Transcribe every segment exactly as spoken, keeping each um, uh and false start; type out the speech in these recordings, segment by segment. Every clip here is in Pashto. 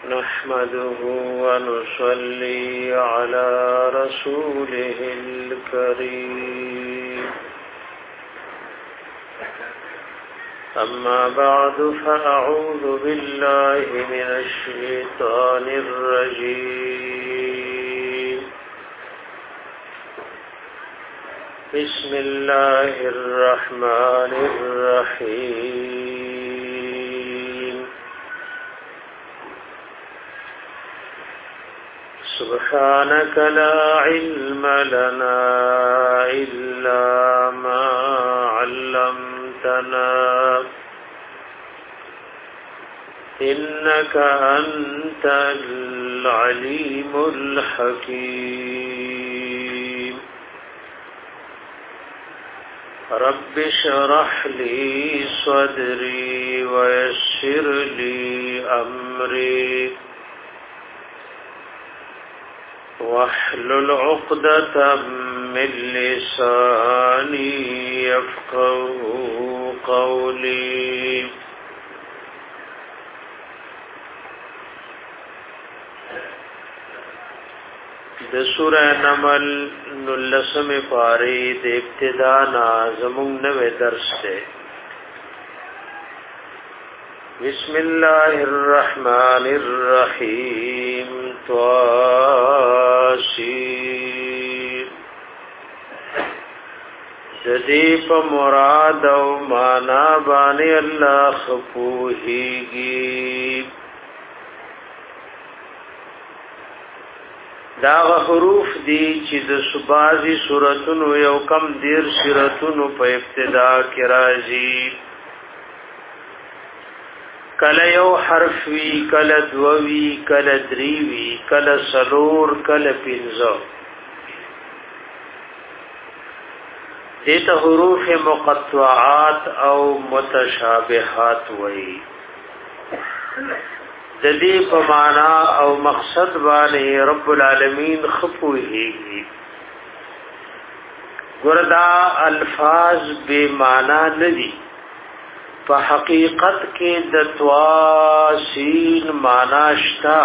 نحمده ونصلي على رسوله الكريم أما بعد فأعوذ بالله من الشيطان الرجيم بسم الله الرحمن الرحيم سبحانك لا علم لنا إلا ما علمتنا إنك أنت العليم الحكيم رب اشرح لي صدري ويسر لي أمري واحلل عقدة من لساني يفقهوا قولي د سورہ نمل نلسم پاری د ابتدا نازمون نوے درس دے بسم اللہ الرحمن الرحیم تواسیر جدیپ مراد و مانا بانی اللہ خپوہیگی دا حروف دی چې د سبازي سوراتونو یو کم دیر سوراتونو په ابتدا کې راځي کله یو حرف وی کله دووی کله دریوی کله سلور کله پنځه دته حروف مقطعات او متشابهات وایي د دې په معنا او مقصد باندې رب العالمین خپوهیږي ګوردا الفاظ به معنا ندي په حقیقت کې د تواسین معنا شتا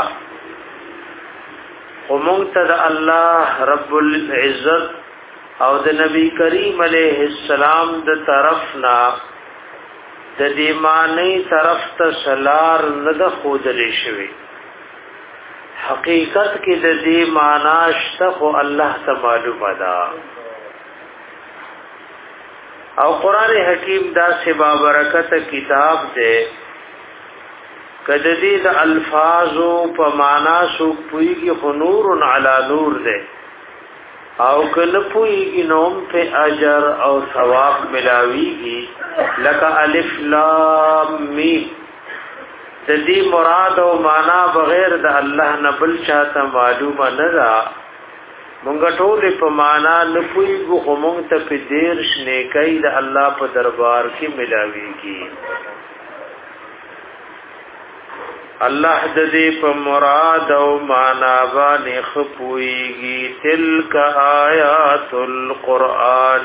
ومنت د الله رب العزت او د نبی کریم علیه السلام د طرفنا د دې معنی طرف ته سلار نه د خودلې شوی حقیقت کې د دې معنی شته خو الله ته معلومه ده او قران حکیم دا سبا برکت کتاب ده کده دې د الفاظو په معنا سو پویږي نور علی نور ده او کله پویږي نوم په اجر او ثواب ملاويږي لك الف لام میم د دې مراد او معنا بغیر د الله نه بل چاته معلومه نه ده مونږ ټول په معنا نه پویږو خو مونږ ته په دیر شنه کوي د الله په دربار کې ملاويږي الله د دې په مراد او معنا باندې خپويږي تلک آیات القرآن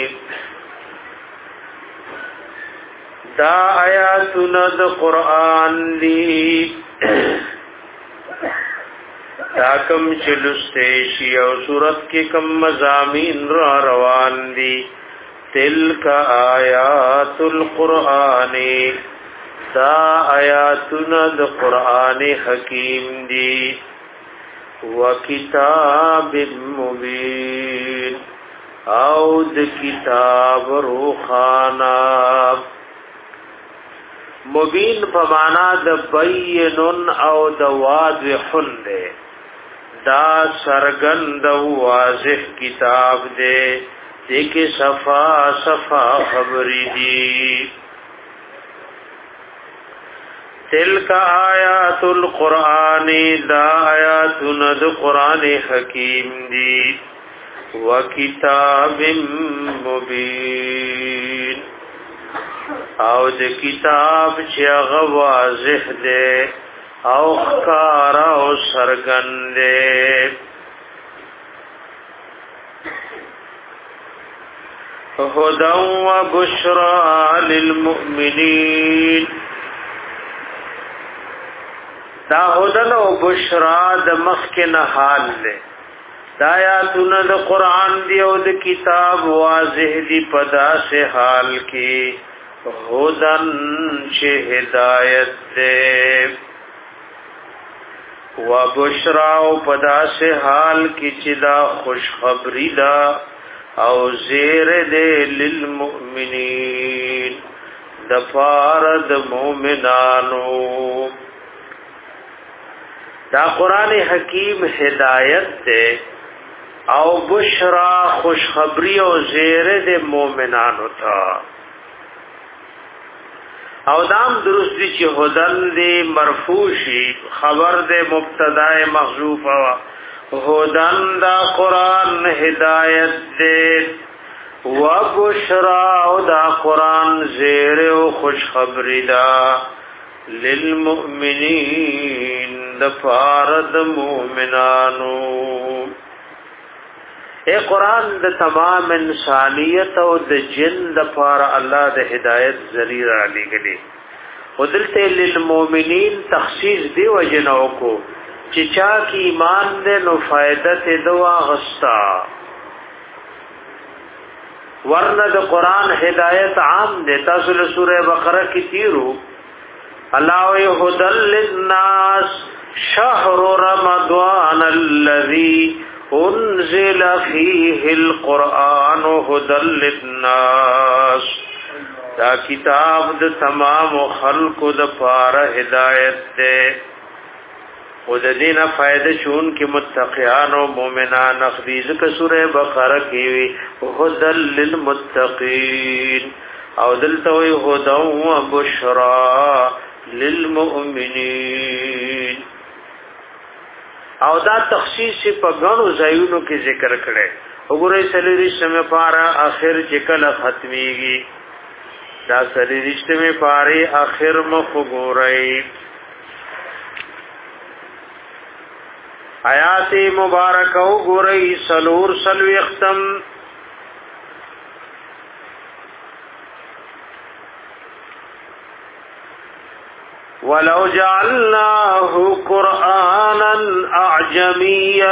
دا آیاتنا د قرآن دی دا کم چلسته او صورت کې کم مضامین را روان دي تلک آیات القرآن دا آیاتنا د قرآن حکیم دی وکتاب مبین او د کتاب روخانا مبین په معنا د بینن او د واضحن ده دا سرګند او واضح کتاب ده دغه صفا صفا خبرې دي تلک آیات القرآن دا آیاتنا د قرآن حکیم دی وکتاب مبین او د کتاب چې هغه واضح دی او ښکار او سرګند دی هدى وبشرى للمؤمنين دا هدن او بشرا د مخکن حال له دا آیاتونه د قران دی او د کتاب واضح دی پدا سے حال کې هدن چې هدایت ده و بشرا او پدا سے حال کې چې دا خوشخبری دا او زیر دے للمؤمنین دفارد مومنانو دا قرآن حکیم ہدایت دے او بشرا خوشخبری او زیر دے مومنانو تا او دام درست دی چی هدن دے مرفوشی خبر دے مبتداء محذوف هدن دا قرآن ہدایت دے و بشرا او دا قرآن زیر و خوشخبری دا للمؤمنین دفارد مومنانو اے قرآن د تمام انسانیت او د جن دفار اللہ د ہدایت ذریعہ علی گلی خودلتے للمؤمنین تخصیص دی وجنو کو چچا کی ایمان دے نو فائدت دوا غستا ورنہ د قرآن ہدایت عام دے تاسو سورہ بقرہ کی تیرو اللہ هدى للناس شهر رمضان الذي انزل فيه القرآن هدى للناس دا کتاب د تمام خلق د پار ہدایت دے او د دینه فائدہ چون کې متقیان او مؤمنان اخذیز ک سورہ بقرہ کې وی هدى للمتقین او دلته وی هدى و بشرا للمؤمنین او دا تخصیص په غنو ځایونو کې ذکر کړي وګورئ سلیری سمه پارا اخر چې کله ختميږي دا سلیری سمه پاره اخر مخ وګورئ آیات مبارکه وګورئ سلور سلوي ختم ولو جعلناه قرآنا أعجميا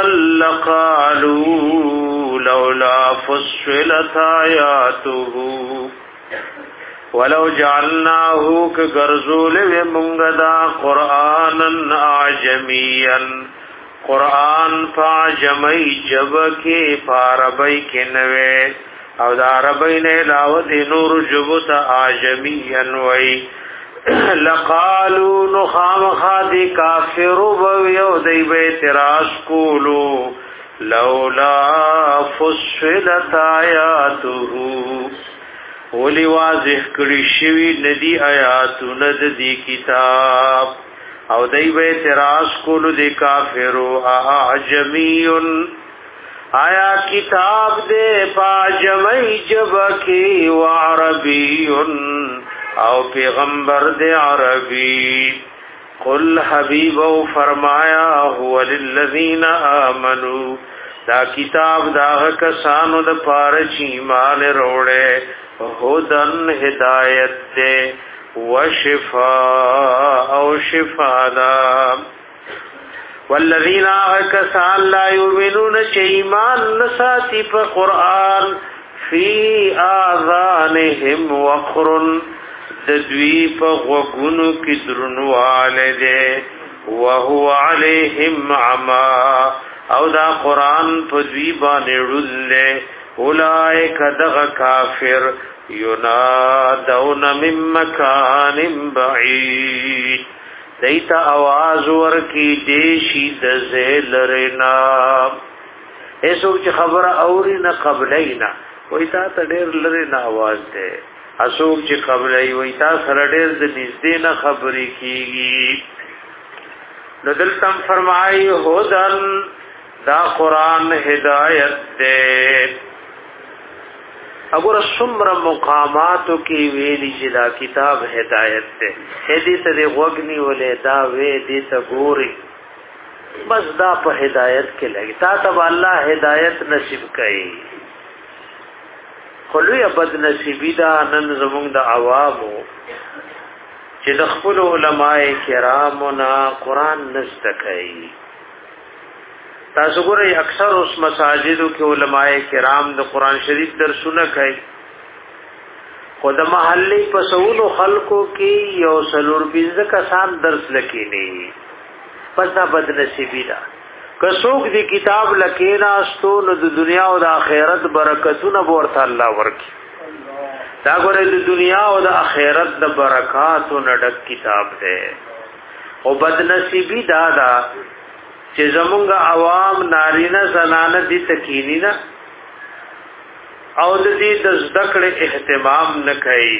لقالوا لولا فصلت آياته ولو جعلناه كغرزول ومنغدا قرآنا أعجميا قرآن فاجمی جبکی فاربی کنوے او دا عربی نے لاود نور جبت آجمیا وی لقالو نخام خادی کافرو بویو دی بیتراس کولو لولا فصلت آیاتو ولی واضح کری شوی ندی آیاتو ند دی کتاب او دی بیتراس کولو دی کافرو آجمیون آیا کتاب دے پاجمی جبکی وعربیون او پیغمبر دے عربی قل حبیب او فرمایا هو للذین آمنوا دا کتاب دا کسانو د پاره چی ایمان وروړي هدن هدایت دے وشفاء او شفاء دا والذین کسان لا یؤمنون چی ایمان نساتی په قرآن فی آذانهم وقر د دوی په غوګونو کې درنواله ده وهو علیهم عما او دا قران په دوی باندې ړل اولائک دغ کافر ینادون من مکان بعید دیتا आवाज ورکی دیشی د زلرنا ایسو چې خبره اوري نه قبلینا وای تا ته ډیر لري نه आवाज ده اسوک چې قبلای وای تا سره ډېر د نږدې نه خبرې کیږي نو دلته فرمایي هدن دا قران هدایت ده اگر څومره مقاماتو کې ویلي چې دا کتاب هدایت ده هدي ته وګنی ولې دا وې دې ته ګوري بس دا په هدایت کې لګي تا ته الله هدایت نصیب کړي خلوی بد نصیبی دا نن زمونږ د عوامو چې د خپل علماء کرامنا قران نستکای. تاسو ګورئ اکثر اوس مساجدو کې علماء کرام د قران شریف درسونه کوي، خو د محلي په سونو خلکو کې یو سلور بيزه کسان درس لکېني. پس دا بد نصیبی ده. که څوک دی کتاب لکینا استو نو د دنیا او د آخرت برکتونه ورته الله ورکي. دا ګوره د دنیا او د آخرت د برکاتو نډک کتاب ده. او بد نصیبی دا ده چې زمونږ عوام نارینه زنانه دي تکینی نه او د دې د ذکر اهتمام نه کوي.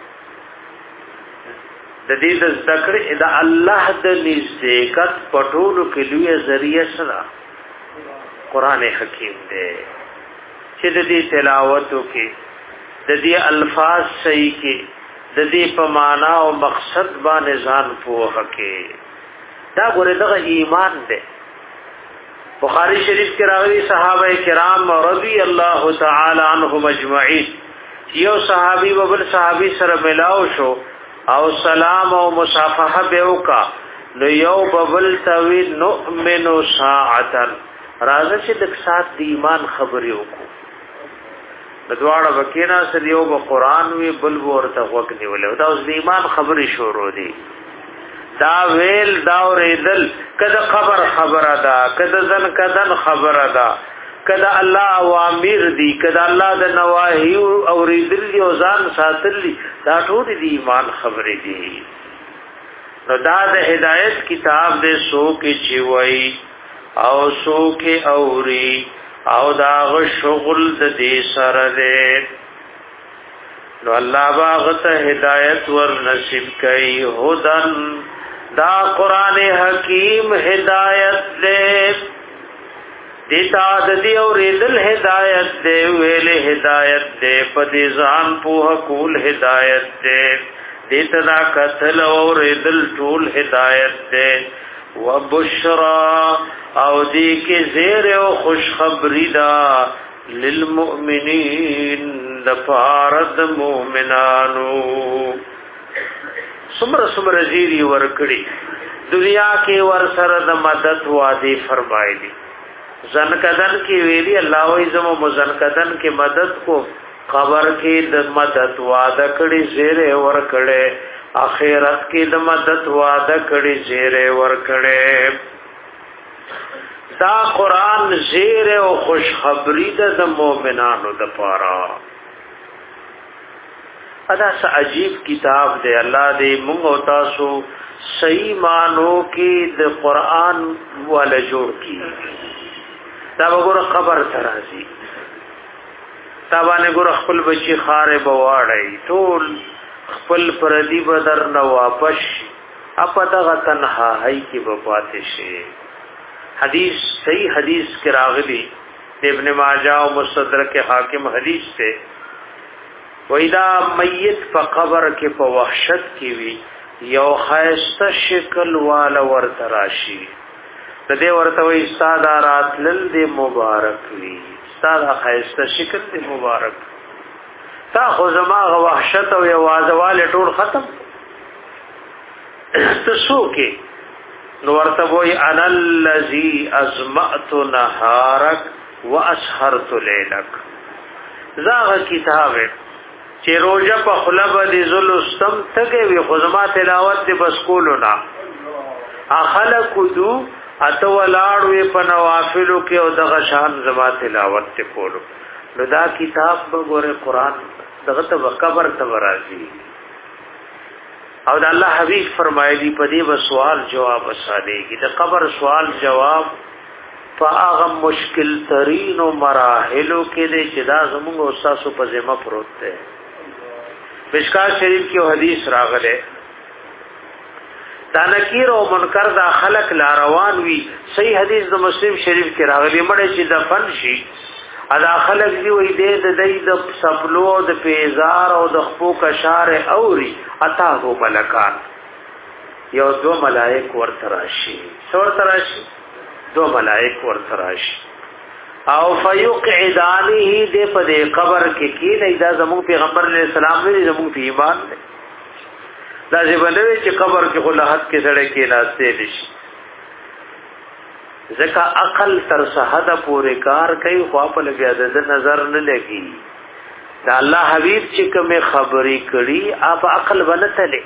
د دې د ذکر د الله د نزدېکت پټولو کې لوی ذریعہ سره قران حکیم دی چې د دې تلاوت کې د دې الفاظ صحیح کې د دې په معنا او مقصد باندې ځان پوهه کې. دا ګوره دغه ایمان دی. بخاری شریف کې راغلي صحابه کرام رضی الله تعالی عنهم اجمعین، یو صحابي و بل صحابي سره ملاو شو او سلام او مصافحه به وکا، نو یو ببل توی نؤمن ساعتا، راځه چې د سات د ایمان خبرې وکړو. د دواړه وکینا سره یو به قران وی بل ورته وګ نیولې، دا اوس د ایمان خبرې شروع دي. دا ویل دا اوریدل کده خبر خبره ده، کده ځن کدن خبره ده، کده الله اوامر دي، کده الله د نواهی اوریدل دي او ځان ساتل دي، دا ټول دي ایمان خبرې دي. نو دا د هدایت کتاب دې سو کې چې وای او سو کې اوري او دا غ شغل د دې سره ده. نو الله باغ ته هدایت ور نصیب کوي. هدن دا قران حکیم هدایت دے، دیتا ددی اور دل ہدایت دے، ویل ہدایت دے، پدی ځان په کول ہدایت دے، دیتا دا قتل اور دل ټول ہدایت دے. وبشرا او دی کی زیر او خوشخبری دا للمؤمنین دفارد مومنانو. سمر سمر زیری ورکڑی دنیا کې ور سره د مدد وعده فرمایلی. زنکدن کې ویلی الله وې زمو مزنکدن کې مدد کو، قبر کې د مدد وعده کړي زیره ور کړي، اخرت کې د مدد وعده کړي زیره ور کړي. دا قران زیره او خوشخبری د مؤمنانو د پاره. ادا سا عجیب کتاب دے. الله دې موږ او تاسو صحیح مانو کې د قران ول جوړ کی. دا وګوره خبر ترازی، تا باندې ګوره خپل بچی خارې بواړی، ټول خپل پردی بدر نه واپس اپ دغه تنها هي کې بپاتې شي. حدیث صحیح حدیث کې راغلی ابن ماجه او مستدرک حاکم حدیث سے ویدا میت په قبر کې په وحشت کې وی یو خیسته شکل والا ورته راشي، د دې ورته وی استاد راتلل دې مبارک وی، استاد خیسته شکل دې مبارک، تا خو زما غ وحشت او یوازواله ټول ختم. تسو کې نو ورته وی انا الذی ازمأت نهارک واسحرت لیلک. زاغه کتابه چې روزه په خلب دي زلستم تګي وي خزما تلاوت دي بس کولونا اخلق دو اتو لاړ وي په نوافلو کې او دغه شان زما تلاوت ته کولو. نو دا کتاب وګوره قران دغه ته قبر ته راځي او د الله حبيب فرمایلی په دې و سوال جواب اسانهږي. د قبر سوال جواب فاغم مشکل ترین و مراحلو کې دې چې دا زموږ استادو په ذمہ پروت ده. مشکات شریف کې حدیث راغله دا نکیر او منکر دا خلق لا روان وی. صحیح حدیث د مسلم شریف کې راغلی مړ چې د فن شي ادا خلق دی وی دې د دې د سپلو د پیزار او د خپو کشار اوري اتا هو ملکان یو دو ملائک ورته راشي څور تراشي دو ملائک ورته راشي او فیقعدانه دې په دې قبر کې کې نه دا زموږ پیغمبر علیہ السلام دې زموږ په ایمان دا چې بلوي چې قبر کې خلاحت کې سړی کې ناشته نشي ځکه عقل تر صحت پورې کار کوي خو په لګیا د نظر نه لګي دا الله حبيب چې کوم خبرې کړي اپ عقل بنتله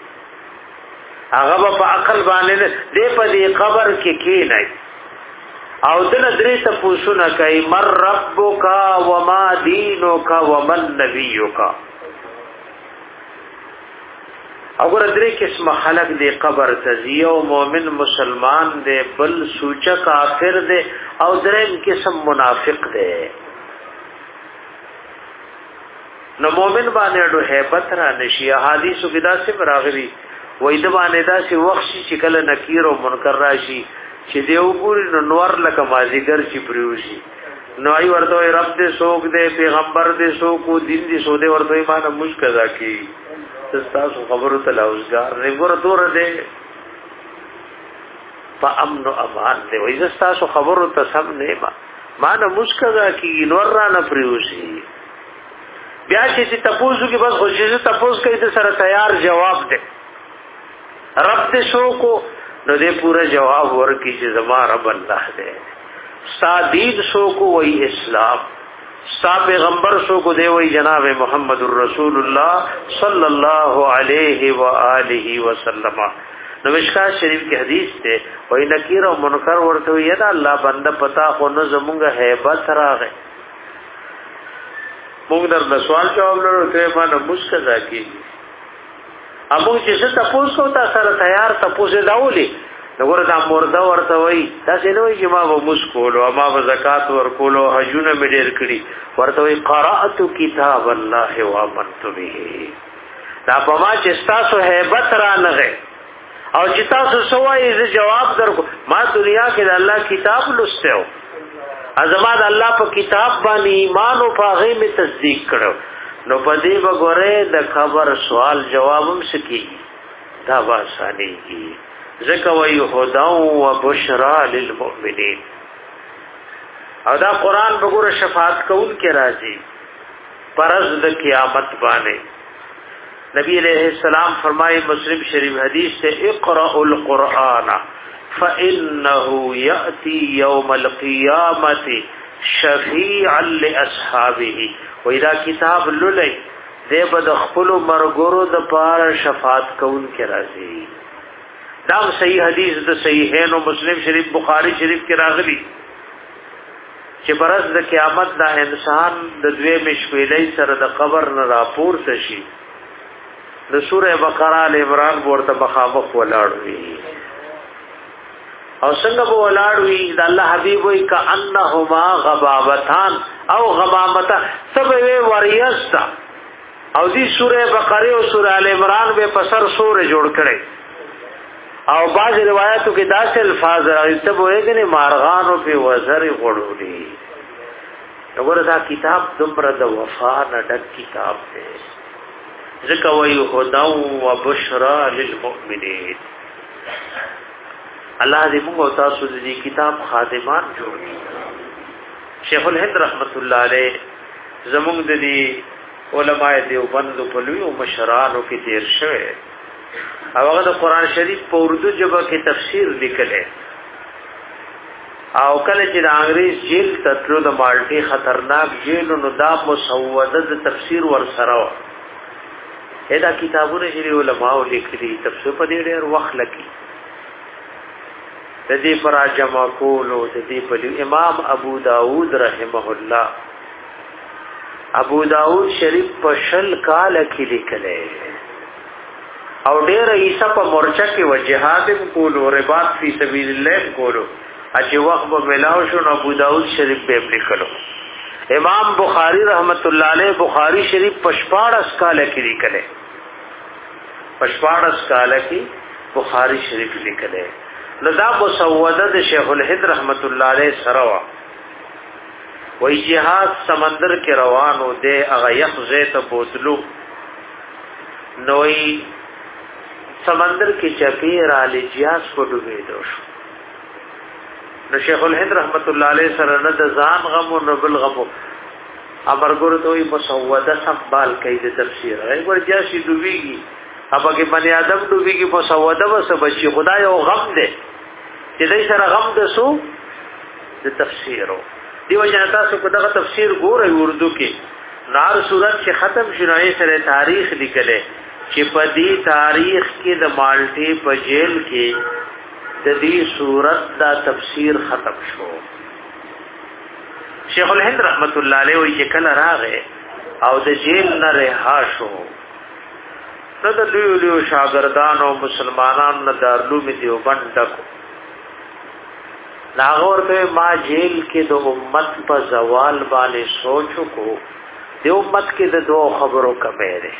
هغه په عقل باندې دې په دې قبر کې کې نه او دنه درې ته پوښتنه کوي مر ربک وما دینک ومن نبیک اگر درې قسم خلق دې قبر تزیو مؤمن مسلمان دې بل سوچ کافر دې او درې قسم منافق دې نو مؤمن باندې ډو hebat را نشي احادیث کې دا څه راغلي وې د باندې دا چې وخت چې کله نکیر او منکر راشي چې دی وګوري نو نور لکه مازیګر چې پریوشي نو ای ورته رب دې سوق دې پیغمبر دې سوق او دین دې سو دې ورته ایمان مشکزا کی تاسو خبرو ته لاوزګار نه ګور دور دې په امن او امان دې وې تاسو خبرو ته سم نه ما مان مشکزا کی نور را نه پریوشي بیا چې تاسو کې بس خوشی تاسو کوي ته سره تیار جواب دې رب دې سوق نو دې پورا جواب ورکړي چې زما رب الله دې صادید سو کو وہی اسلام ستا پیغمبر سو کو دے وہی جناب محمد الرسول اللہ صلی اللہ علیہ وآلہ وسلم نو مشکات شریف کی حدیث تے وہی نکیر و منکر ورته وی دا اللہ بندہ پتا خو نو زمونږه hebat راغې موږ در سوال جواب لرو ته ما نه مشکزا کی ابو چې څه تاسو کو تا سره تیار تاسو داولي نګور دا مرده ورته وای دا څنګه چې ما و مسکول او ما و زکات ورکول او حجونه مې ډېر کړی ورته وای قرات کتاب الله و امنت به دا په ما چې تاسو hebat را نغه او چې تاسو سوای ز جواب درکو ما دنیا کې د الله کتاب لسته ازما د الله په کتاب باندې ایمان او پاغه می تصدیق کړو نو پدې وګوره د خبر سوال جوابم سکی دا واسانی کی ذکر و یهدا و بشرا للمؤمنین او دا قرآن بگور شفاعت کون کے راضی پرز د قیامت بانے نبی علیہ السلام فرمائے مسلم شریف حدیث سے اقرأ القرآن فإنه يأتي يوم القیامت شفیعا لأصحابه و اذا کتاب للی دے بد خپل مرګورو د پار شفاعت کون کے راضی دا صحیح حدیث د صحیحین او مسلم شریف بخاری شریف کې راغلی چې برز د قیامت دا انسان د دوی مشویلې سره د قبر نه راپور شي د سوره بقره ال عمران ورته مخامخ ولاړ وي او څنګه به ولاړ وي د الله حبيب وي کانهما غبابتان او غمامتا سبه وریستا او دې سوره بقره او سوره ال عمران به پسر سوره جوړ کړي او بعض روایتو کې داسې الفاظ راځي ته وایي نه مارغانو په وزر غړولي وګوره دا کتاب دومره د وفا نه ډک کتاب دی ذکر وایو هدا او بشرا للمؤمنین الله دې موږ تاسو دې کتاب خادمان جوړ کړي شیخ الهند رحمت الله علیه زموږ دې علماء دیوبند په لوی او مشرانو کې تیر شوه او هغه د قران شریف په اردو ژبه کې تفسیر لیکل او کله چې د انګریز جیل تطلو د مالټي خطرناک جیل نو دا مسوده د تفسیر ور سره و دا کتابونه چې علماء لیکلي تفسیر په دې ډېر وخت لګي د دې پر جمع کول او د دې په امام ابو داود رحمه الله ابو داود شریف په شل کال کې لیکلي او ډېر عیسی په مورچه کې وجهاد کولو رباط فی سبیل الله کولو چې وخت به ملاو شو نو ابو داود شریف به لیکلو امام بخاری رحمت الله علیه بخاری شریف پشپاړس کال کې لیکله پشپاړس کال کې بخاری شریف لیکله نو دا مسوده د شیخ الهند رحمت الله علیه سره وا وای جهاد سمندر کې روانو دے هغه یخ زیت بوتلو نوې سمندر کې چپیر علی جیاس کو ډوبې دوشو نو شیخ الهند رحمت الله علیه سره نه د ځان غم او بل غم امر ګور ته وي مسوده سنبال کوي د تفسیر هغه ور جاسي ډوبېږي اپا کې بنی آدم ډوبي کې مسوده وس بچي خدای او غم دې چې دې سره غم د سو د تفسیرو دیو جنا تاسو کو دغه تفسیر ګورئ اردو کې نار صورت چې ختم شنای سره تاریخ لیکلې چې په دې تاریخ کې د مالټي په جیل کې د دې صورت دا تفسیر ختم شو شیخ الهند رحمت الله علیه وی چې کله راغې او د جیل نه رها شو نو د دوی له شاګردانو او مسلمانانو نه دارلوم دیوبند ډکو لاغور ته ما جیل کې د امت په زوال باندې سوچ کو د امت کې د دوه خبرو کمې ده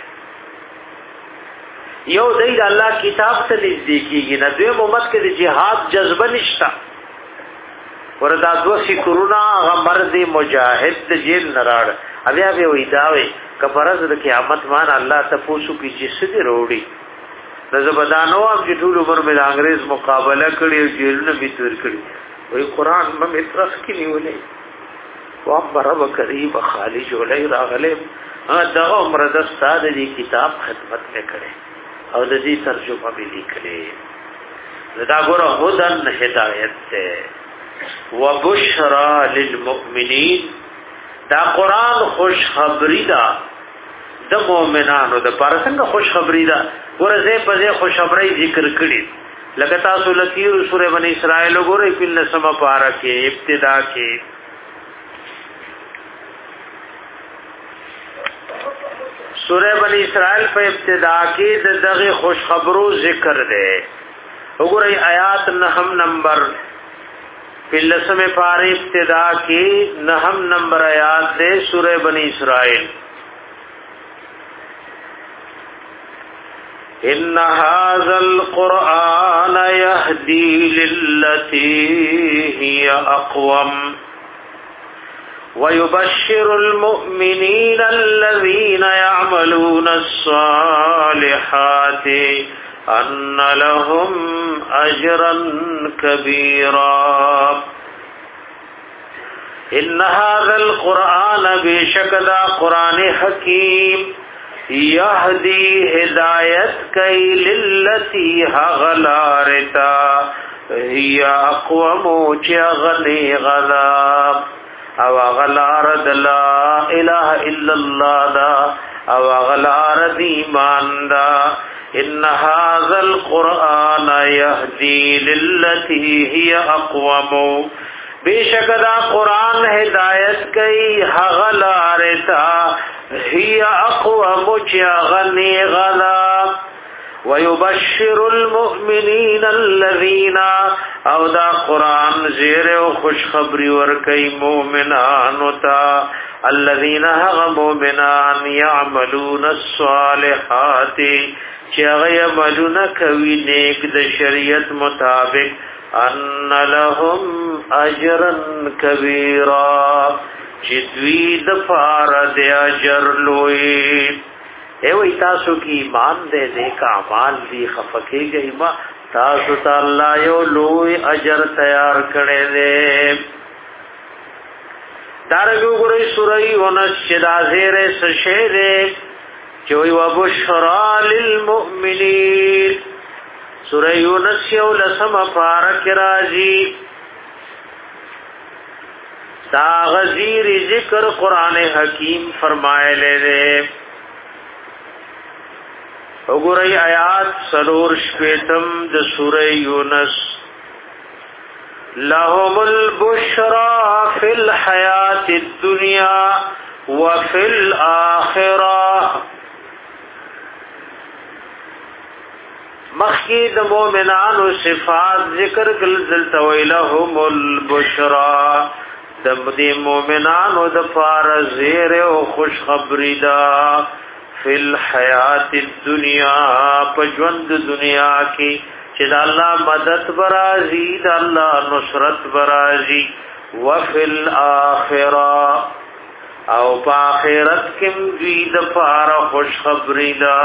یو دی د الله کتاب ته نزدیکیږي نه دوی امت کې د جهاد جذبه نشتا وردا دو فکرونه هغه مرد مجاهد د جیل نراړ بیا به وې داوي کفرز د قیامت مان الله تاسو کې چې سدي وروړي نزبدانو اب چې ټول عمر مې انګريز مقابله کړی او جیلونه به تور کړی وې قران مې ترخ کې نیولې و رب کریم خالی جوړې راغله دا عمر د استاد دې کتاب خدمت وکړي او د دې ترجمه به لیکلې دا ګوره هدن هدایت ته وبشرى للمؤمنین دا قران خوش خبری دا د مؤمنانو د پر څنګه خوش خبری دا ورځه په ځای خوش خبری ذکر کړي لکه تاسو لکیر سورې بنی اسرائیل وګورئ په لسمه پارا کې ابتدا کې سورې بنی اسرائیل په ابتدا کې د دغه خوش خبرو ذکر ده وګورئ آیات نهم نمبر پلسم پار ابتدا کی نہم نمبر آیات دے سورہ بنی اسرائیل ان هذا القرآن يهدي للتي هي اقوم ويبشر المؤمنين الذين يعملون الصالحات ان لهم اجرا كبيرا ان هذا القرآن بشكدا قرآن حکیم یهدی ہدایت کئی للتی غلارتا هي اقوم چغنی غلام او غلارد لا اله الا الله دا او غلارد ایمان دا ان هذا القرآن يهدي للتي هي اقوم بیشک دا قرآن ہدایت کئی حغلارتا هي اقوم چغنی غلا ويبشر المؤمنين الذين او دا قرآن زیر و خوشخبری ورکی مومنان تا الذين هغ مومنان يعملون الصالحات چه غی عملون کوي نیک د شریعت مطابق ان لهم اجرا کبیرا چې دوی د فار د اجر لوی ایوی تاسو کی ایمان دے نیک اعمال دی خفقی گئی ما تاسو تا اللہ یو لوی اجر تیار کړي دے دارگو گروی سوری ونس چدا زیر سشے دے چوی وبشرا للمؤمنین سوری ونس یو لسم پارک راجی دا غزیر ذکر قرآن حکیم فرمائے لے دے وګورئ آیات سلور شپیتم د سورہ یونس لهم البشرى في الحیات الدنیا وفي الاخرہ مخکی د مومنانو صفات ذکر کل دلته ویلهم البشرى د دې مومنانو د فار زیر او خوش خبری دا فی الحیات الدنیا پجوند دنیا کی چې د الله مدد برازي د الله نصرت برازي وفي الاخره او په آخرت کې دوی د پاره خوش خبری دا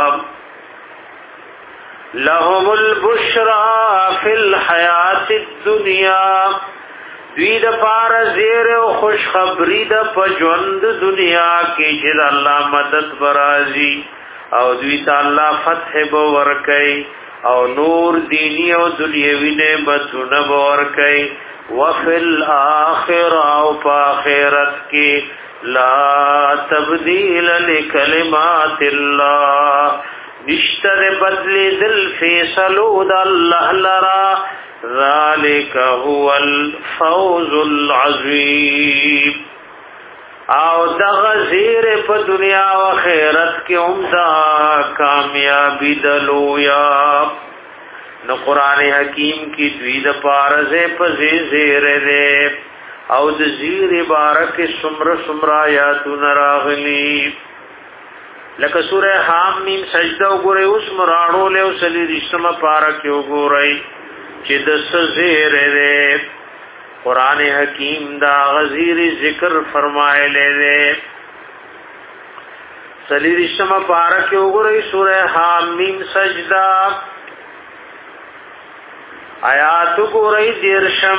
لهم البشرى فی الحیات الدنیا دوی د پار زیر او خوش خبری د پجوند دنیا کې چې الله مدد برازي او دوی ته الله فتح به ورکړي او نور دینی او دنیوي نعمتونه به ورکړي وفي الاخره او په آخرت کې لا تبديل لكلمات الله نشتر بدل ذل فیصلو د الله لرا ذالک هو الفوز العظیم او د غزیر په دنیا او آخرت کې عمدہ کامیابی دلویا نو قران حکیم کی دوی د پارزه په زیر دې او د زیر بارک سمر سمر آیات نراغلی لکه سوره حامیم سجده وګورئ اوس مرانو له وسلی رښتما پارک وګورئ چې د زیر دې قران حکیم دا غزیر ذکر فرمایله دې سلی رښتما پارک وګورئ سوره حامیم سجده آیات وګورئ دیرشم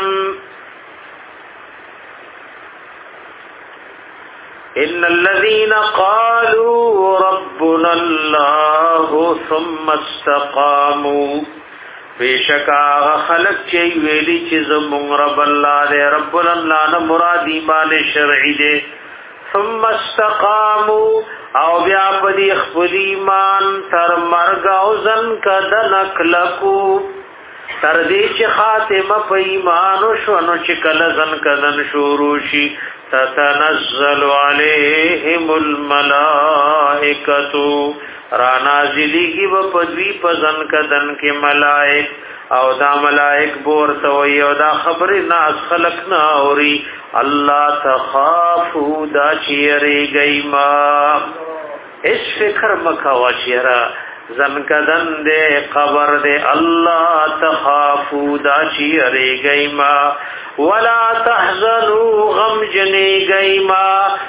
ان الذين قالوا ربنا الله ثم استقاموا بشکا خلق چي ویلي چې زمون رب الله دې رب الله نه مراد ایمان شرعي دې ثم استقاموا او بیا په دې خپل ایمان تر مرګ او ځن کدن کلکو تر دې چې خاتمه په ایمان شو نو چې کله ځن کدن شروع شي تتنزل عليهم الملائکه را نازلیږي په دوی په ځن کدن کې ملائک او دا ملائک بورته وي او دا خبره ناس خلق نه اوري الله تخافو دا چیرې گئی ما اس فکر مکوا چیرې زن کدن دے قبر دے اللہ تخافو دا چیرے گئی ما ولا تحزنوا غم جنے گئی ما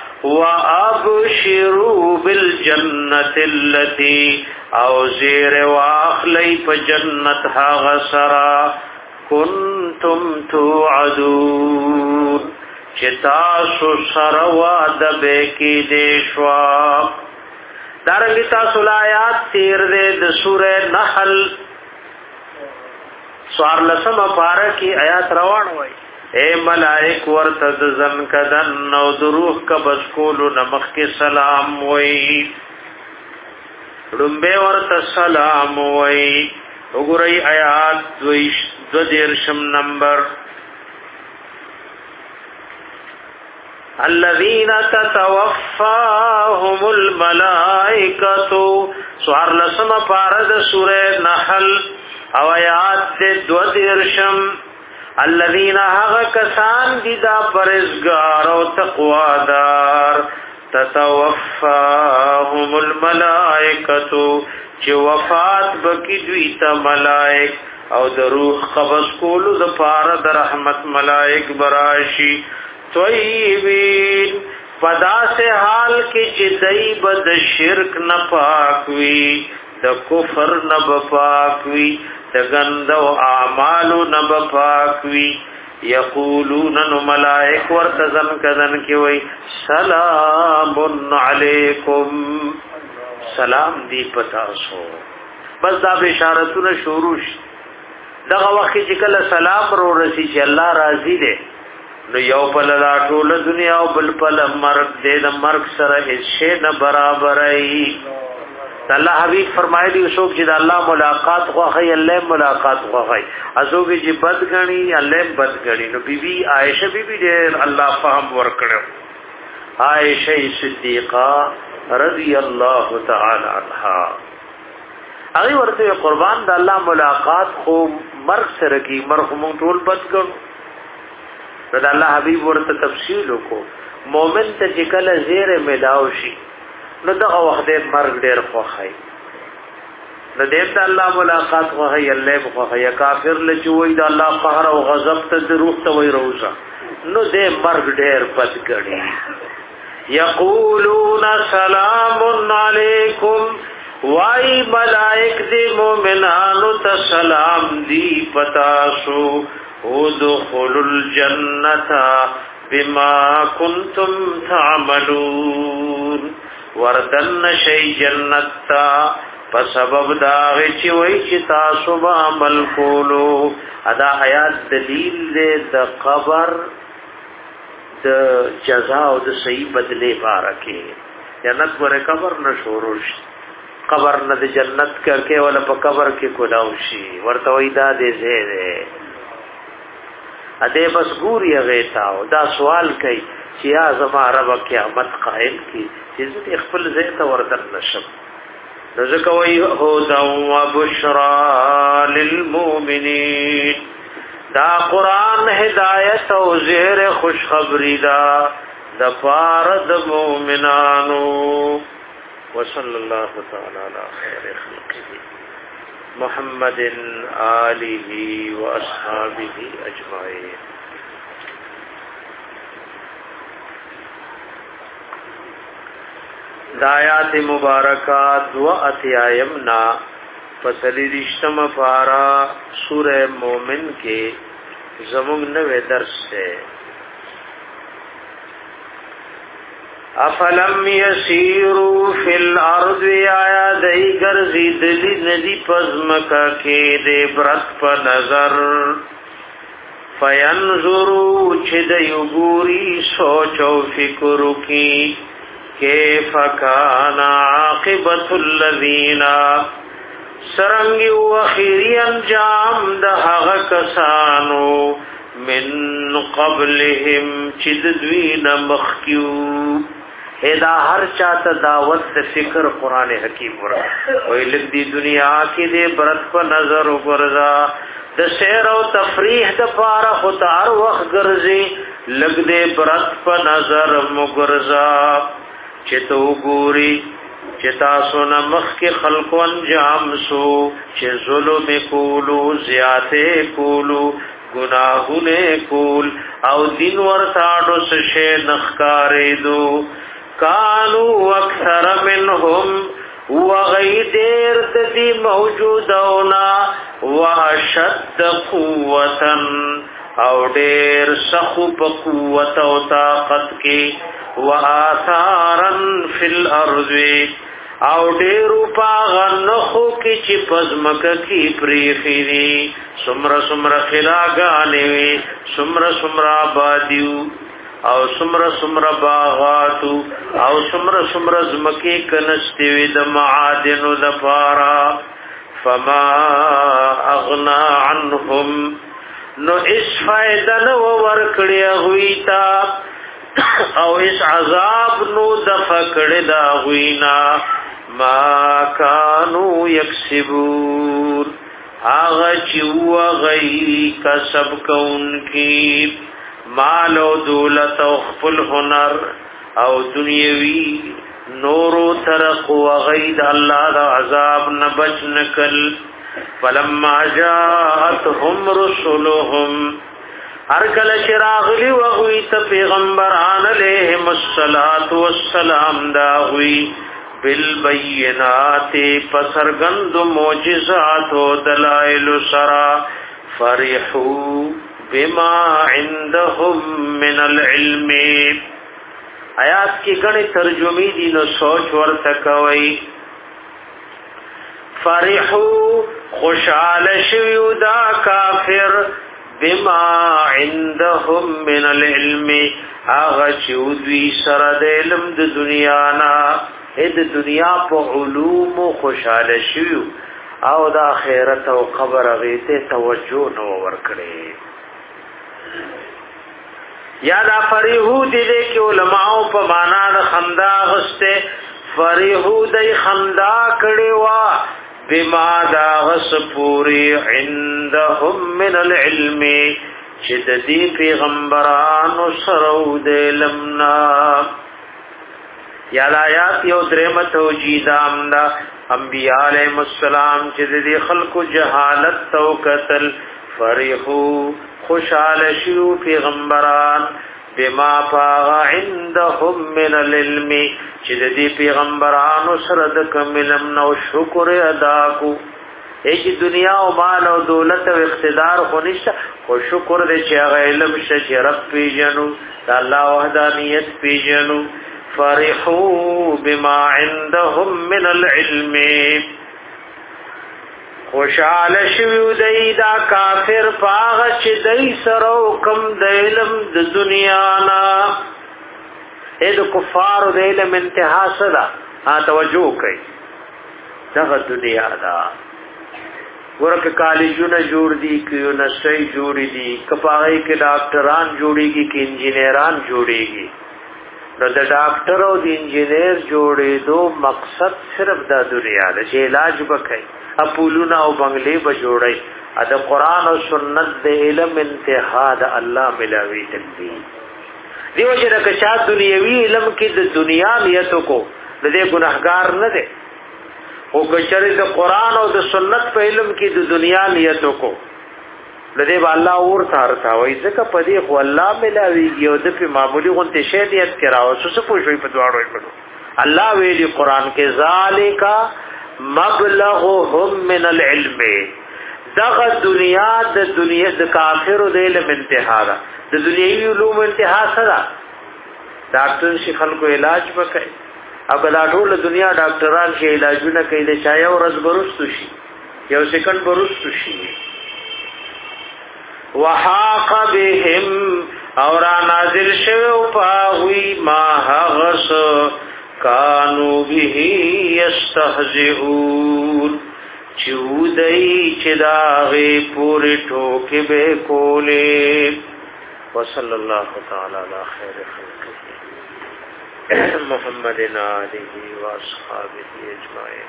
وابشروا بالجنت اللتی او زیر واخلی پا جنت ها غسرا کنتم توعدون چتاسو سروا دبے کی دیشوا دارنگی تاسو آیات تیر دے د سورہ نحل سوار لسم پارا کی آیات روان ہوئی اے ملائک ورتد زن کدن نو دروح کا بسکولو نمخ کے سلام ہوئی رنبے ورت سلام ہوئی اگرئی آیات دو دیرشم نمبر الذين تتوفاهم الملائکه سوار لسم پارد سورہ نحل او آیات دے دو دیرشم الذين هغه کسان دي دا پرهیزګار او تقوادار تتوفاهم الملائکه چې وفات بکی دوی ته ملائک او د روح قبض کولو د پاره د رحمت ملائک براشي طیبین پدا سے حال کی چی دای بد شرک نہ پاکوی د کفر نہ پاکوی د گند او اعمال نہ پاکوی یقولون ملائک ورتزن کذن کی وی سلام علیکم سلام دی پتا سو بس دا بشارتونه شروع دغه وخت چې کله سلام رو رسی چې الله راضی دی نو یو پل لا ټول دنیا او بل پل مرګ دې د مرګ سره هیڅ شی نه برابرای الله حبیب فرمایلی څوک چې د الله ملاقات خوښي الله ملاقات خوښي ازوګ چې بد غني الله بد غني نو بیبي عائشه بیبي دې الله فهم ورکړو عائشه صدیقہ رضی الله تعالی عنها هغه ورته قربان د الله ملاقات خو مرګ سره کی مرحوم ټول بد غنو دا الله حبیب ورته تفصیل کو مومن ته چې کله زیر ملاو شي نو دغه وخت مرګ ډیر خوخای نو دې ته الله ملاقات خوخای الله خوخای کافر لچوي دا الله قهر او غضب ته روح ته وای روزه نو دې مرګ ډیر پد کړي یقولون سلام علیکم وای ملائک دې مومنانو ته سلام دی پتاسو ادخلوا الجنة بما كنتم تعملون وردن شي جنت تا په سبب دا چې وای چې تاسو به عمل کولو. ادا آیات دلیل دې د قبر د جزاء او د صحیح بدله بارکه. جنت ور قبر نشوروش قبر نه د جنت کې ولا په قبر کې کولاو شي ورته وای دا دې زه اده بس ګوري غیتا او دا سوال کوي چې یا زما رب قیامت قائم کی چې خپل ځای ته وردن نشم. رزق وی هدا و بشرا للمؤمنین دا قران هدایت او زیر خوشخبری دا د فارد مؤمنانو. وصلی الله تعالی علی خیر خلقه محمد آلہ و اصحابہ اجمعین. دایات مبارکات و اتیایمنا فصلی رشتم پارا سورہ مومن کے زمون نوے درس سے. افلم یسیروا فی الارض آیا دای گرزیدلی ندی پزمکا کې دې برت په نظر فینظروا چې د یګوري سوچ او فکر کی کیف کان عاقبت الذین سرنګ او اخیری انجام د هغه کسانو من قبلهم چې د دوی نه مخکیو. ادا هر چاته دعوت د فکر قران حکیم ورته وی لګ دی دنیا کې دې برت په نظر وګرځا د سیر او تفریح د پاره خطر وخت ګرځي لګ دې برت په نظر وګرځا چې تو ګوري چې تاسو نه مخ کې خلق انجام سو چې ظلم کولو زیاته کولو گناہونه کول او دین ورتاړو سشه نخکارې دو کانو اکثر منهم وغیدیر تدی موجودونا واشد قوتا او دیر سخو پا قوت و طاقت کی وآثارا فی الارض او ډیرو پاغنخو کی چی پزمک کی پریخی دی سمر سمر خلاگانی سمر سمر آبادیو او سمر سمر باغاتو او سمر سمر زمکی کنستیوی د معادنو د پارا فما اغنا عنهم نو اس فائدن و ورکڑی اغویتا او اس عذاب نو دفکڑ دا اغوینا ما کانو یکسبون آغا چیو غی کسب کون کی مال او دولت او خپل هنر او دنیوی نورو ترق و غید اللہ دا عذاب نبچ نکل. فلما جاءتهم رسولهم ارکل شراغلی وغویت پیغمبران علیہم الصلاة والسلام داغوی بالبینات پسرگند معجزات و دلائل سرا فرحو بما عندهم من العلم. آیات کی گنی ترجمی دی نو سوچ ورتکوئی. فرحو خوشحال شویو دا کافر بما عندهم من العلم آغا چودوی سرد علم د دنیانا اید دنیا پا علوم خوشحال شویو او دا خیرت او قبر غیتے توجہ نو ورکڑے. یا دا فریحو دی دے کی علماء پا مانا دا خندا غستے فریحو دی خندا کڑی وا بما دا غس پوری عندهم من العلم چد دی پیغمبران سرو دے لمنا. یا دا آیات یو درمت و جیدام دا انبیاء علیہ السلام چد دی خلق جہالت تو قتل فریحو خوشحال شیو پیغمبران بما پاغا عندهم من العلم چد دی پیغمبران سرد کملم نو شکر ادا کو. ایک دنیا و مال و دولت و اقتدار خونشتا خو شکر دے چی اغا علم شا چی رب پی جنو دا اللہ وحدانیت پی جنو. فرحوا بما عندهم من العلم خوشال شویو دی دا کافر پاغ چی دی سرو کم د علم د دنیا نا اید کفار د علم انتہا صدا ها توجہ کئی دغه دنیا دا ورک کالجونه جوړ دي که یونیورسيټي جوړ دي کپاغي کې ډاکټران جوړيږي کې انجینران جوړيږي نو د ډاکټر او د انجینر جوړېدو مقصد صرف د دنیا د علاج وکړي اپولونه او بنگلې به جوړي ا د قران او سنت د علم انتها د الله ملاوي دي دیو چې د کچا دنیوي علم کې د دنیا نیت کو د دې ګناهګار نه دي او کچره د قران او د سنت په علم کې د دنیا نیت کو لدی با الله اور تارتا وای ځکه پدې خو الله ملاویږي او د په معمولی غونته شی نیت کراو څه پوښوي په دواړو په الله ویلي قران کې ذالک مبلغهم من العلم دغه دنیا د دنیا د کافرو د علم انتها ده د دنیوي علوم انتها سره ډاکټر شي خلکو علاج وکړي اب لا ټول دنیا ډاکټران شي علاجونه کوي د چا یو ورځ برستو شي یو سکند برستو شي وحاق بهم اور نازل شو پاوی ما هغس کانو به یستهزئون چودای چداغه پوری ټوکې به کولې وصلی الله تعالی علی خیر خلقه محمد علیه و اصحابہ اجمعین.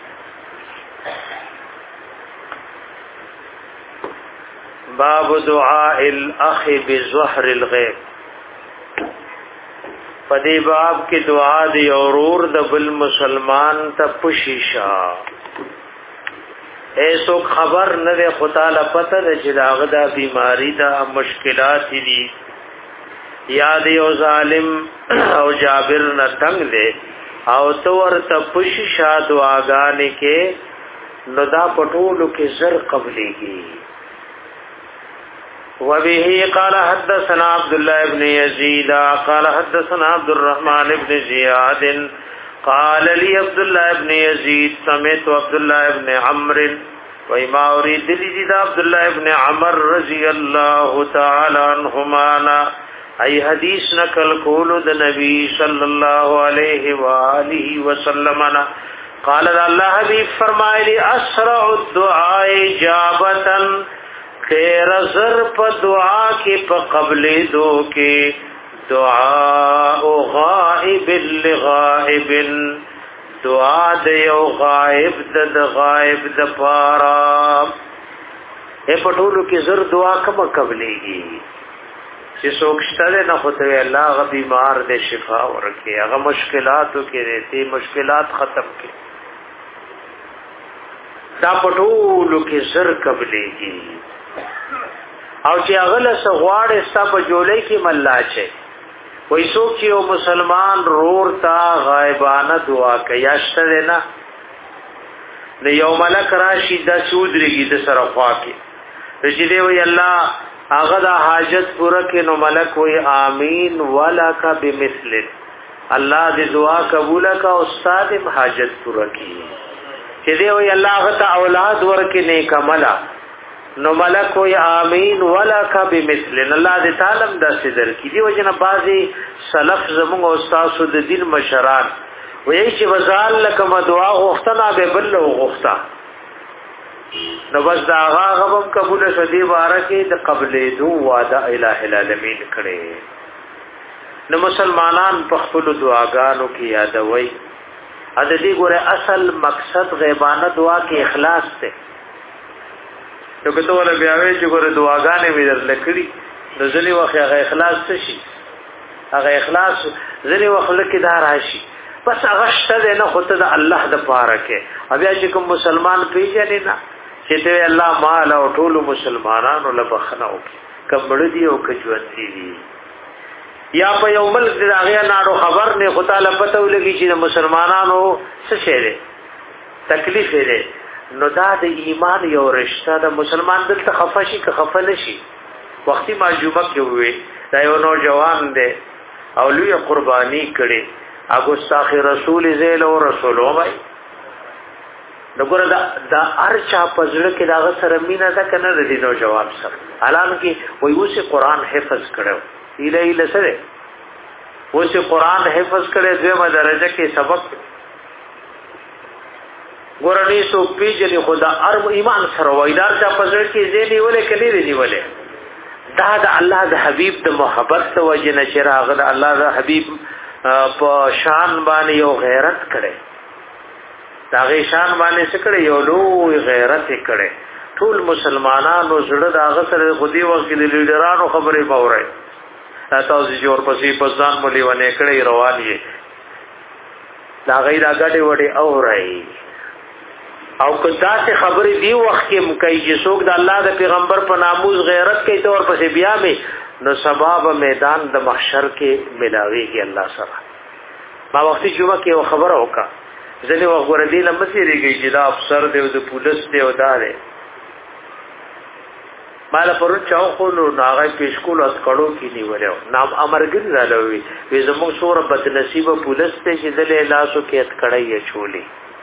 باب دعاء الاخ بظهر الغیب پدی باب کی دعا دی اورور د بل مسلمان ته پشیشا ایسو خبر نه خدا له پته د جداغه د بیماری دا مشکلات دي یاد یو ظالم او جابر نه تنگ دے او تور ته پشیشا دعاګانې کې نو دا پټولو کې زر قبليږي. وبه قال حدثنا عبد الله بن يزيد قال حدثنا عبد الرحمن بن زياد قال لي عبد الله بن يزيد سمعت عبد الله بن عمرو وما اريد لي عبد الله بن عمر رضي الله تعالى عنهما اي حديث نقل کول د نبی صلی الله علیه و آله وسلم قال الله حبیب فرمایلی اسرع الدعاء اجابتا خیر زر په دعا کې په قبل دو کې دعاء غائب لغائب دعا د یو غائب د غائب د پارا اے پټولو کې زر دعا کوم قبلېږي چې څوکشته نه خوته الله غ بیمار دې شفا ورکړي هغه مشکلاتو کې دې مشکلات ختم کړي دا پټولو کې زر قبلېږي او چې اغله سغواړې ستا په جولې کې ملا چي وای څوک چې یو مسلمان رور تا غایبانه دعا کوي یاشته نه نو یو ملک راشي د سودريږي د سره خوا کې چې دی وای الله هغه د حاجت پوره کې نو ملک وای امين ولک بمثل الله دې دعا قبول کا استاد حاجت پوره کړي چې دی وای الله هغه ته اولاد ورکې نیک عمل نو ملک وی آمین ولک بمثل الله دې تعالی د صدر کی دی وجنه بازي سلف زموږ استاد د دین مشران وی چې وزال لکم دعا غوښتنه به بل غوښتا نو بس دا هغه غو قبول شدي بارکه د قبل دو وعده الہ العالمین کړي نو مسلمانان په خپل دعاګانو کې یادوي ا دې ګوره اصل مقصد غیبانه دعا کې اخلاص ته نو کته ولا بیا وی چې ګوره دعاګانې مې در لکړي د ځلې وخت هغه اخلاص څه شي هغه اخلاص ځلې وخت لکه دار راشي بس هغه شته نه خود د الله د پاره کې بیا چې کوم مسلمان پیژنې نه چې ته الله مال او ټول مسلمانانو له بخنو کمبړ دی او کجوتی دی یا په یو ملک د هغه ناړو خبر نه خدای له پته ولګي چې مسلمانانو څه شي تکلیف لري نو دا د ایمان یو رشتہ د مسلمان دلته خفشي که خفل شي وختي معجوبه کې وي دا یو نوجوان دی او لوی قرباني کړي اگو استاخ رسول زیل او رسول وای دغه دا دا ارچا پزړه کې دا سره مینا دا کنه ردی نو جواب سره حالان کې وای اوسه قران حفظ کړو اله اله سره اوسه قران حفظ کړي دویمه درجه کې سبق ګورنی سو پیجلی خدا ارم ایمان سره وایدار چا پزړه کې زیلی ولې کلی دی ولې دا د الله د حبیب د محبت توجه نشراغ د الله د حبیب په شان باندې یو غیرت کړي دا غي شان باندې څه کړي یو لوی غیرت کړي ټول مسلمانانو زړه دا غسر خودي وخت د لیډرانو خبرې باوري تاسو جوړ پسې پسان مولي ونه کړي روان یې دا غي دا غړي وړي اوري او کدا څه خبرې دی وخت کې مکای چې څوک د الله د پیغمبر په ناموز غیرت کوي تور پسې بیا به نو سبب میدان د محشر کې ملاويږي الله سره ما وخت جمعه کې یو خبره وکړه ځلې وګور دی لمسې ریږي چې دا افسر دی او د پولیس دی او دا دی مال پر چاو خو نو هغه پیشکول اس کړو کې نیولو نام امرګری رالوي وې زموږ سور بد نصیب پولیس ته چې دلې لاسو کې ات کړی چولې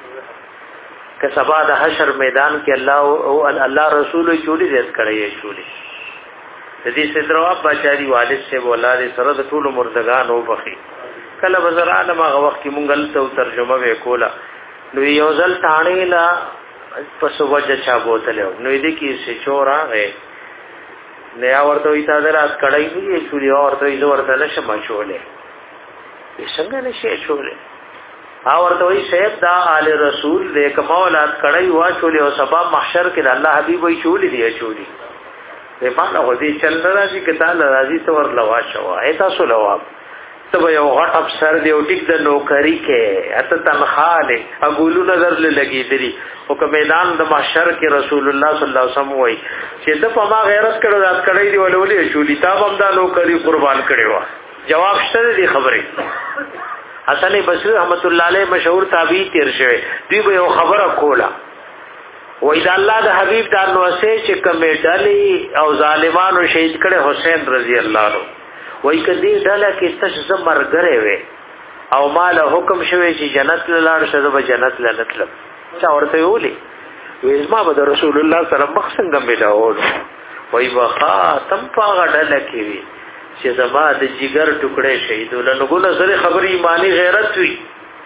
که سبا د حشر میدان کې الله او الله رسول چولې دې ات کړی چولې د دې سدروا بچاری والد سے بولا دې سره د ټول مردگان او بخي کله بزر عالم هغه وخت کې مونږ ته ترجمه وکولا نو یو ځل ثاني لا پس وجه چا بوتلو نو دې کې څه چورا غه نیا ورته وي تا درات کړای دی چوري ورته وي ورته نشم چولې څنګه نشي چولې ها ورته وي شیخ دا آل رسول دې کمولات کړای وا چولې او سبا محشر کې الله حبيب وي چولې دی چولې په معنا هو دې چل راځي کته راځي تو ور لوا شو ایت تاسو لوا تبه یو غټ افسر دی او ټیک د نوکری کې اته تنخواه له اګولو نظر لګی دی او که میدان د محشر کې رسول الله صلی الله علیه وسلم وای چې د په ما غیرت کړو ذات کړی دی ولولې شولې تا هم دا نوکری قربان کړي وا جواب شته دی خبره حسن بصری رحمت الله علیه مشهور تابعی تیر شوی دی به یو خبره کوله وای دا الله د حبیب د نوسه چې کمه ډلې او ظالمانو شهید کړي حسین رضی الله عنه وای کدی ډله کې تاسو زمرګره وي او مال حکم شوی چې جنت لاړ شته به جنت لنتل چا ورته ویلي وېزما به رسول الله سره مخسنګ ملاول وای واخا تم پاغه ډله کې وي چې زما د جګر ټوکړې شهیدول نو ګل سره خبري ایمانی غیرت وي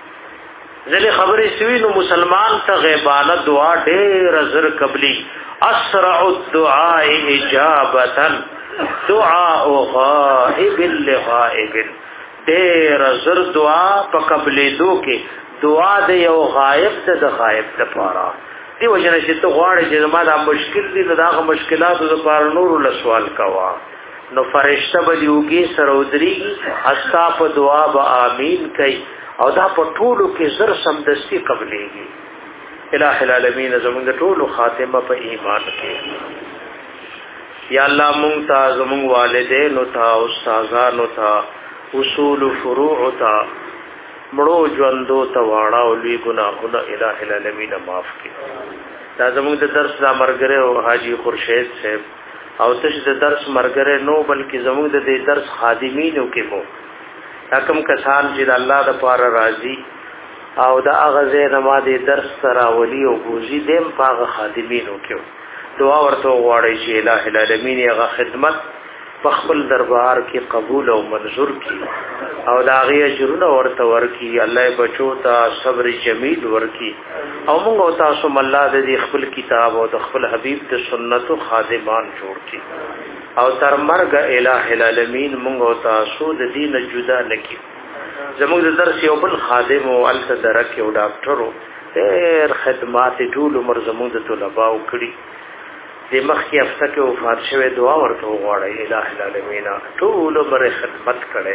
ځلې خبرې سوي نو مسلمان ته غیبانه دعا ډېر زر قبلي اسرع الدعاء اجابه دعاء غائب لغائب ډېر زر دعا په قبلې دوکې دعا د یو غائب ته د غائب لپاره دی وجنه چې ته غواړې چې زما دا مشکل دي نو دا مشکلات لپاره نور له سوال کوا نو فرشتہ به دیوږي سرودري استاپ دعا به امين کوي او دا په ټولو کې زر سمدستي قبليږي الہ العالمین زموږ ټولو خاتمه په ایمان کې یا الله مونږ ته زموږ والدین او ته استادانو ته اصول فروع ته مړو ژوندو ته واړه او لوی ګناهونه الہ العالمین معاف کړي دا زموږ د درس دا مرګره او حاجی خورشید صاحب او تاسو د درس مرګره نو بلکې زموږ د درس خادمینو کې مو حکم کسان چې د الله د پاره راضي او د اغه نما د درس سره ولي او بوزي دیم پاغه خادمینو کې دعا ورته غواړي چې الٰه العالمین هغه خدمت په خپل دربار کې قبول او منظور کړي او دا غي اجرونه ورته ورکړي الله بچو ته صبر جمیل ورکړي او موږ تاسو الله د خپل کتاب او د خپل حبیب د سنتو خادمان جوړ کړي او تر مرګ الٰه العالمین موږ تاسو د دین جدا نکي زموږ د درس یو بل خادم او الته درک یو ډاکټرو ډېر خدمات ټول عمر زموږ د طلباو کړي د مخکې هفته کې وفات شوی دعا ورته وغواړئ الٰه العالمین ټول عمر خدمت کړي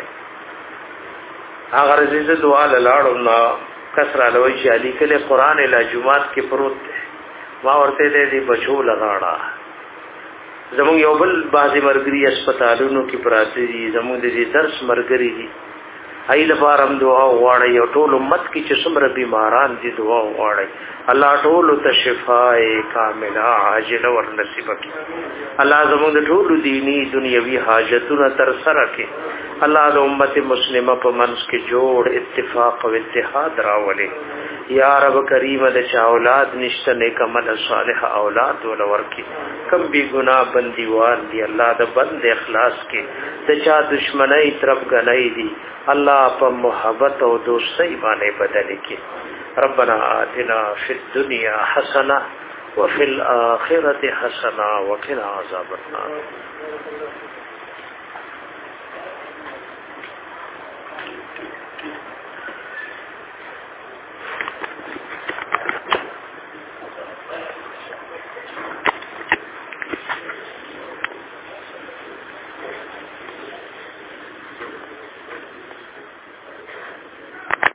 هغه رضیزه دعا لاړو نو کسره لوي چې علي کله قران له جمعات کې پروت ما ورته دې بچو لغاړه زموږ یو بل بازي مرګري هسپتالونو کې پراته دي زموږ د درس مرګري دي ای لپاره دعا وغواړئ او ټول امت کې چې څومره بیماران دي دعا وغواړئ الله ټول ته شفای کامله عاجله ور نصیب کړي الله زموږ د ټول دینی دنیوي حاجتونه تر سره کړي الله د امت مسلمه په منځ کې جوړ اتفاق او اتحاد راولي یا رب کریم د چا اولاد نشته نیک عمل صالح اولاد ولور کړي کم بی ګناه بندیوان دی الله د بند اخلاص کې د چا دشمنی طرف غنۍ دي الله په محبت او دوستۍ باندې بدل کړي ربنا آتنا فی الدنیا حسنه وفي الآخرة حسنه وقنا عذاب النار